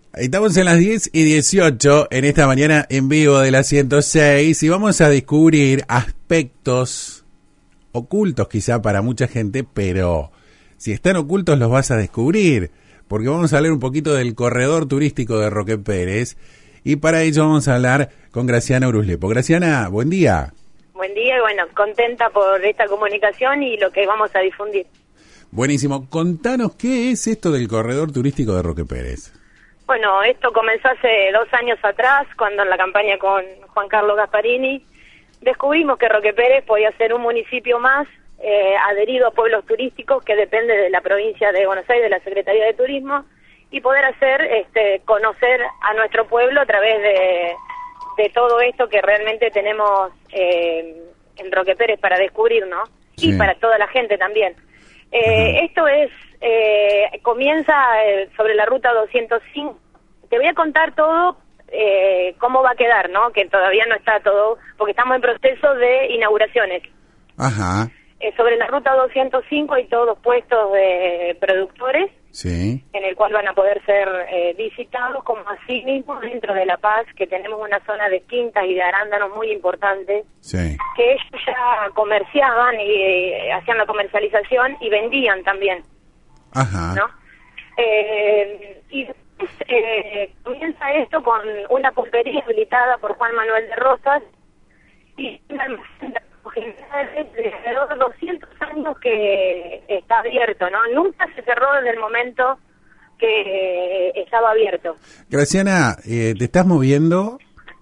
Estamos en las 10:18 en esta mañana en vivo de la 106 y vamos a descubrir aspectos ocultos quizá para mucha gente, pero si están ocultos los vas a descubrir, porque vamos a hablar un poquito del corredor turístico de Roque Pérez y para ello vamos a hablar con Graciana Uruzlepo. Graciana, buen día. Buen día y bueno, contenta por esta comunicación y lo que vamos a difundir. Buenísimo, contanos qué es esto del corredor turístico de Roque Pérez. Bueno, esto comenzó hace 2 años atrás, cuando en la campaña con Juan Carlos Gasparini descubrimos que Roque Pérez podía ser un municipio más adherido a pueblos turísticos que depende de la provincia de Buenos Aires, de la Secretaría de Turismo, y poder hacer conocer a nuestro pueblo a través de todo esto que realmente tenemos en Roque Pérez para descubrir, ¿no? Sí. Y para toda la gente también. Esto es comienza sobre la ruta 205. Te voy a contar todo cómo va a quedar, ¿no? Que todavía no está todo, porque estamos en proceso de inauguraciones. Ajá. Sobre la ruta 205 hay todos puestos de productores, sí, en el cual van a poder ser visitados, como así mismo dentro de La Paz, que tenemos una zona de quintas y de arándanos muy importante, sí, que ellos ya comerciaban y hacían la comercialización y vendían también. Ajá. ¿No? Y después comienza esto con una pulpería habilitada por Juan Manuel de Rosas y una almacén de alrededor de 200 años que está abierto, ¿no? Nunca se cerró desde el momento que estaba abierto. Graciana, ¿te estás moviendo?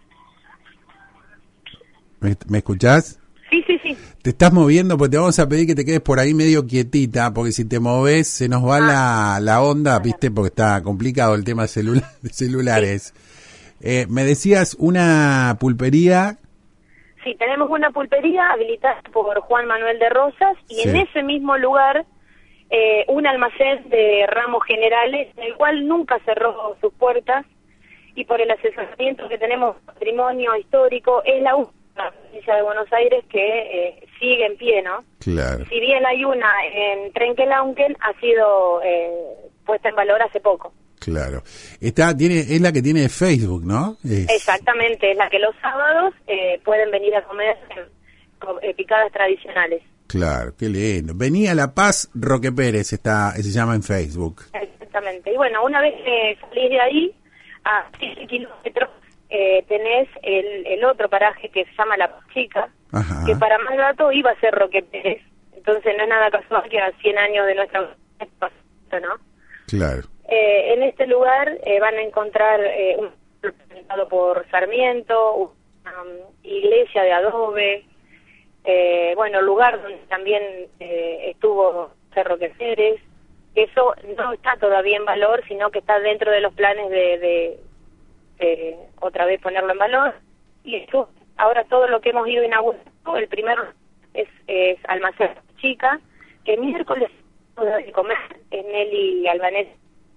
¿Me escuchás? Sí, sí, sí. Te estás moviendo, pues te vamos a pedir que te quedes por ahí medio quietita, porque si te moves se nos va la onda, ¿viste? Porque está complicado el tema de celulares. Sí. Me decías una pulpería. Sí, tenemos una pulpería habilitada por Juan Manuel de Rosas y sí, en ese mismo lugar un almacén de ramos generales, en el cual nunca cerró sus puertas y por el asesoramiento que tenemos patrimonio histórico, es la provincia de Buenos Aires que sigue en pie, ¿no? Claro. Si bien hay una en Trenquelauquen, ha sido puesta en valor hace poco. Claro. Es la que tiene Facebook, ¿no? Exactamente, es la que los sábados pueden venir a comer picadas tradicionales. Claro, qué lindo. Venía La Paz, Roque Pérez, se llama en Facebook. Exactamente. Y bueno, una vez que salís de ahí, a 7 kilómetros, tenés el otro paraje que se llama La Paz Chica, ajá, que para más dato iba a ser Roque Pérez. Entonces no es nada casual que a 100 años de nuestra ¿no? Claro. En este lugar van a encontrar un representado por Sarmiento, una iglesia de adobe, lugar donde también estuvo Roque Pérez. Eso no está todavía en valor, sino que está dentro de los planes de otra vez ponerlo en valor. Y esto, ahora todo lo que hemos ido inaugurando, el primero es Almacén Chica, que miércoles de comer en Nelly Albanés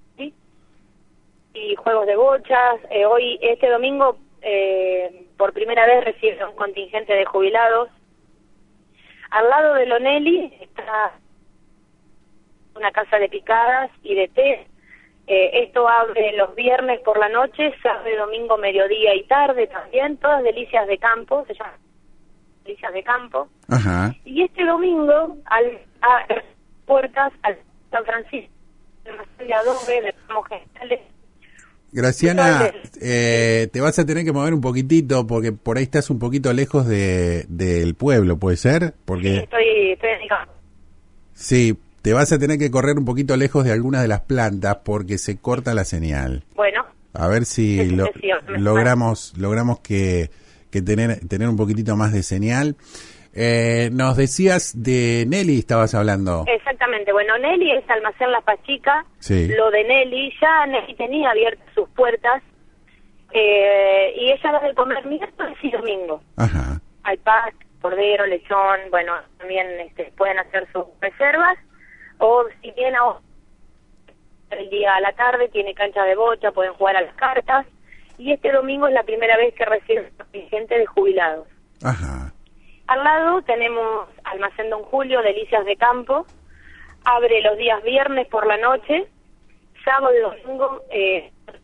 y juegos de bochas. Hoy, este domingo, por primera vez recibe un contingente de jubilados. Al lado de Lonelli está una casa de picadas y de té. Esto abre los viernes por la noche, sábado, domingo, mediodía y tarde también, todas delicias de campo, se llaman delicias de campo. Ajá. Y este domingo, a puertas al San Francisco, de adobe, de ramos generales. Graciana, te vas a tener que mover un poquitito porque por ahí estás un poquito lejos del pueblo, ¿puede ser? Porque sí, estoy en el campo. Sí, te vas a tener que correr un poquito lejos de algunas de las plantas porque se corta la señal. Bueno. A ver si logramos que tener un poquitito más de señal. Nos decías de Nelly, estabas hablando. Exactamente, bueno, Nelly es Almacén La Paz Chica, sí. Lo de Nelly, ya Nelly tenía abiertas sus puertas y ella va a comer miércoles y domingo. Ajá. Hay paz, cordero, lechón, bueno, también pueden hacer sus reservas, o si bien el día a la tarde tiene cancha de bocha, pueden jugar a las cartas, y este domingo es la primera vez que recibe un contingente de jubilados. Ajá. Al lado tenemos Almacén Don Julio, Delicias de Campo, abre los días viernes por la noche, sábado y domingo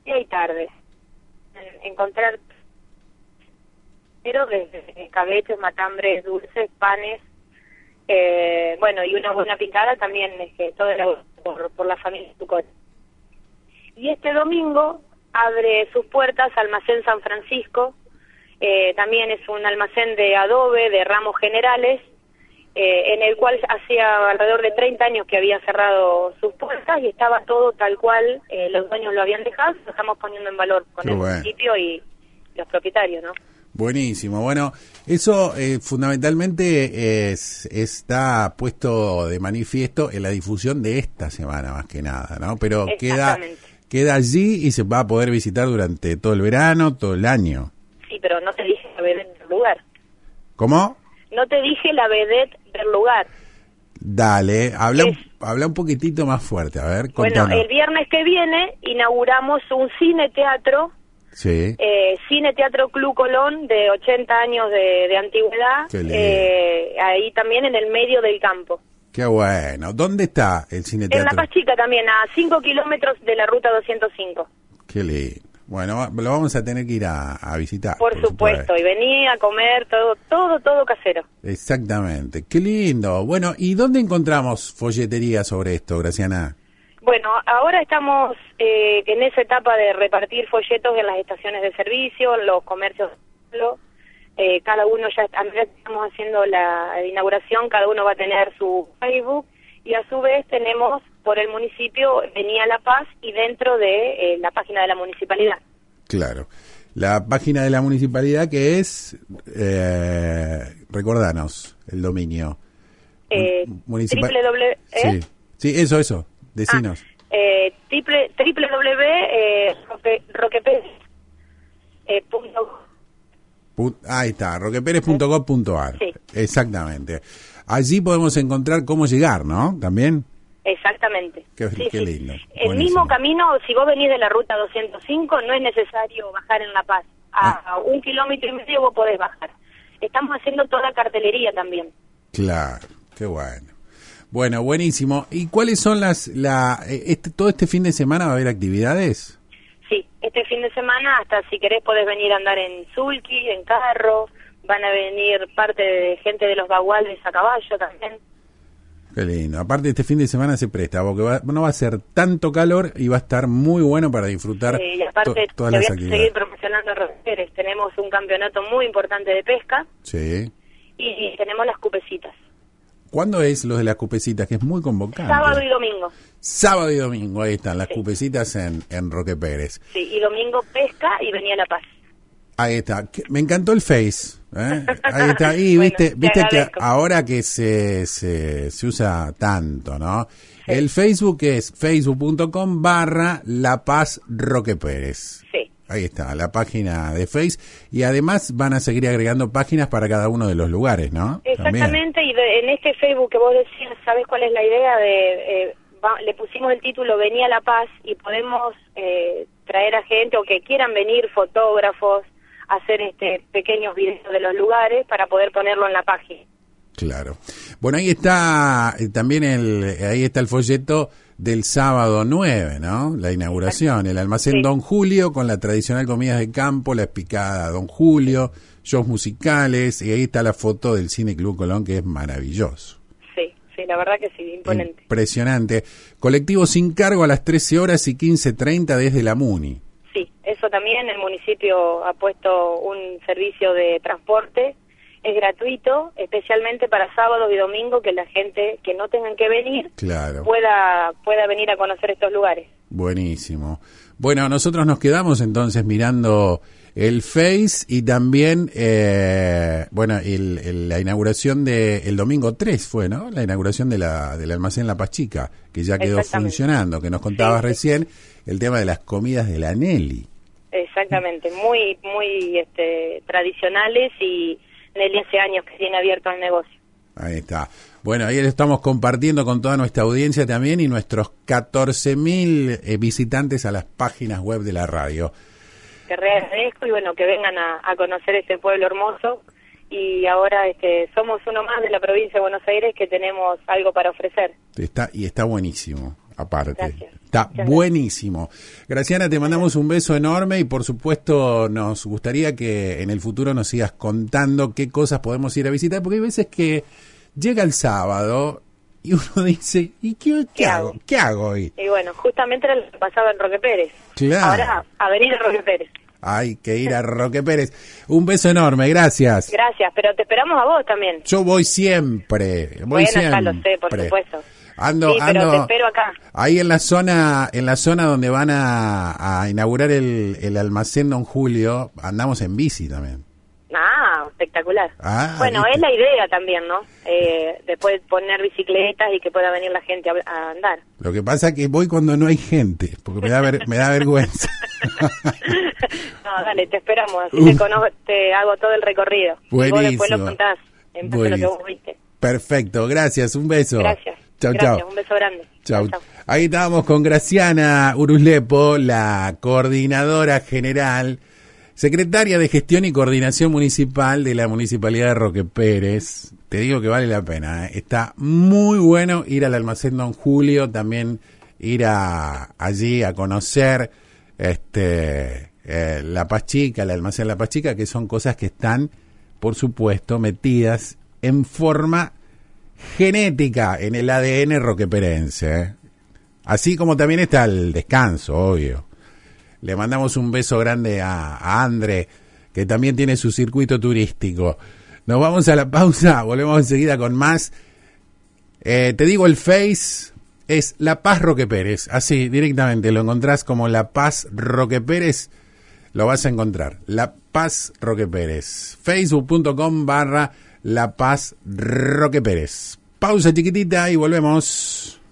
y tarde. Encontrar, pero desde cabetes, matambres, dulces, panes, bueno, y una buena picada también, todo por la familia Tucón. Y este domingo abre sus puertas Almacén San Francisco, también es un almacén de adobe, de ramos generales, en el cual hacía alrededor de 30 años que había cerrado sus puertas y estaba todo tal cual los dueños lo habían dejado. Lo estamos poniendo en valor con el municipio y los propietarios, ¿no? Buenísimo. Bueno, eso fundamentalmente está puesto de manifiesto en la difusión de esta semana, más que nada, ¿no? Pero queda allí y se va a poder visitar durante todo el verano, todo el año. Sí, pero no te dije la vedette del lugar. ¿Cómo? No te dije la vedette del lugar. Dale, habla un poquitito más fuerte, a ver, contanos. Bueno, el viernes que viene inauguramos un cine-teatro, sí. Cine-Teatro Club Colón, de 80 años de antigüedad, ahí también en el medio del campo. Qué bueno. ¿Dónde está el cine-teatro? En La Paz Chica también, a 5 kilómetros de la ruta 205. Qué lindo. Bueno, lo vamos a tener que ir a visitar. Por supuesto, y venir a comer todo casero. Exactamente, qué lindo. Bueno, ¿y dónde encontramos folletería sobre esto, Graciana? Bueno, ahora estamos en esa etapa de repartir folletos en las estaciones de servicio, en los comercios. Cada uno a medida que estamos haciendo la inauguración, cada uno va a tener su Facebook, y a su vez tenemos por el municipio Venía La Paz y dentro de la página de la municipalidad. Claro. La página de la municipalidad que es, recordanos el dominio. Sí, eso, decinos. Ahí está, roqueperez.gov.ar. Sí. Exactamente. Allí podemos encontrar cómo llegar, ¿no? También. Exactamente. Qué lindo. El mismo camino, si vos venís de la ruta 205, no es necesario bajar en La Paz. A 1,5 kilómetros vos podés bajar. Estamos haciendo toda cartelería también. Claro, qué bueno. Bueno, buenísimo. ¿Y cuáles son todo este fin de semana va a haber actividades? Sí, este fin de semana, hasta si querés podés venir a andar en sulky, en carro, van a venir parte de gente de los baguales a caballo también. Qué lindo. Aparte este fin de semana se presta, porque no va a ser tanto calor y va a estar muy bueno para disfrutar y aparte todas las actividades. Voy a seguir promocionando Roqueperez. Tenemos un campeonato muy importante de pesca. Sí. Y tenemos las cupecitas. ¿Cuándo es lo de las cupecitas? Que es muy convocante. Sábado y domingo. Sábado y domingo, ahí están las cupecitas en Roqueperez. Sí, y domingo pesca y Venía La Paz. Ahí está. Me encantó el Face. Ahí está. Y bueno, viste que ahora que se usa tanto, ¿no? Sí. El Facebook es facebook.com/La Paz Roqueperez. Sí. Ahí está, la página de Face. Y además van a seguir agregando páginas para cada uno de los lugares, ¿no? Exactamente. También. Y en este Facebook que vos decías, ¿sabes cuál es la idea? Le pusimos el título Venía La Paz y podemos traer a gente o que quieran venir, fotógrafos, hacer pequeños videos de los lugares para poder ponerlo en la página. Claro. Bueno, ahí está también ahí está el folleto del sábado 9, ¿no? La inauguración, el almacén Don Julio con la tradicional comida de campo, la picada Don Julio, shows musicales, y ahí está la foto del Cine Club Colón, que es maravilloso. Sí, la verdad que sí, imponente. Impresionante. Colectivo sin cargo a las 13 horas y 15:30 desde la Muni. Sí, eso también, el municipio ha puesto un servicio de transporte, es gratuito, especialmente para sábados y domingos, que la gente que no tengan que venir pueda venir a conocer estos lugares. Buenísimo. Bueno, nosotros nos quedamos entonces mirando el Face y también, la inauguración el domingo 3 fue, ¿no? La inauguración del almacén La Paz Chica, que ya quedó funcionando, que nos contabas recién, el tema de las comidas de la Nelly. Exactamente, muy tradicionales, y Nelly hace años que tiene abierto el negocio. Ahí está. Bueno, ahí lo estamos compartiendo con toda nuestra audiencia también y nuestros 14.000 visitantes a las páginas web de la radio. Te agradezco y bueno, que vengan a conocer este pueblo hermoso, y ahora somos uno más de la provincia de Buenos Aires que tenemos algo para ofrecer. Está buenísimo. aparte. Gracias. Está Muchas buenísimo. Graciana, te mandamos un beso enorme y por supuesto nos gustaría que en el futuro nos sigas contando qué cosas podemos ir a visitar, porque hay veces que llega el sábado y uno dice, ¿y qué hago? ¿Qué hago hoy? Y bueno, justamente era lo que pasaba en Roque Pérez. Claro. Ahora, Avenida Roque Pérez. Hay que ir a Roque Pérez. Un beso enorme, gracias. Gracias, pero te esperamos a vos también. Yo voy siempre. Bueno, ya lo sé, por supuesto. Ando, sí, pero te espero acá. Ahí en la zona donde van a inaugurar el almacén Don Julio, andamos en bici también. Ah, espectacular. Bueno, ¿viste? es la idea también, ¿no? Después poner bicicletas y que pueda venir la gente a andar. Lo que pasa es que voy cuando no hay gente, porque me da vergüenza. No, dale, te esperamos, así te hago todo el recorrido. Buenísimo. Y vos después lo contás en base a lo que vos viste. Perfecto, gracias, un beso. Gracias. Chau, Gracias, chau. un beso grande. Chau. Ahí estábamos con Graciana Uruzlepo, la coordinadora general, secretaria de Gestión y Coordinación Municipal de la Municipalidad de Roque Pérez. Te digo que vale la pena, ¿eh? Está muy bueno ir al almacén Don Julio, también ir allí a conocer La Paz Chica, el almacén La Paz Chica, que son cosas que están, por supuesto, metidas en forma genética en el ADN roqueperense, ¿eh? Así como también está el descanso, obvio. Le mandamos un beso grande a André, que también tiene su circuito turístico. Nos vamos a la pausa, volvemos enseguida con más. Te digo, el Face es La Paz Roque Pérez, así directamente lo encontrás como La Paz Roque Pérez, lo vas a encontrar, La Paz Roque Pérez, facebook.com/La Paz Roque Pérez. Pausa chiquitita y volvemos.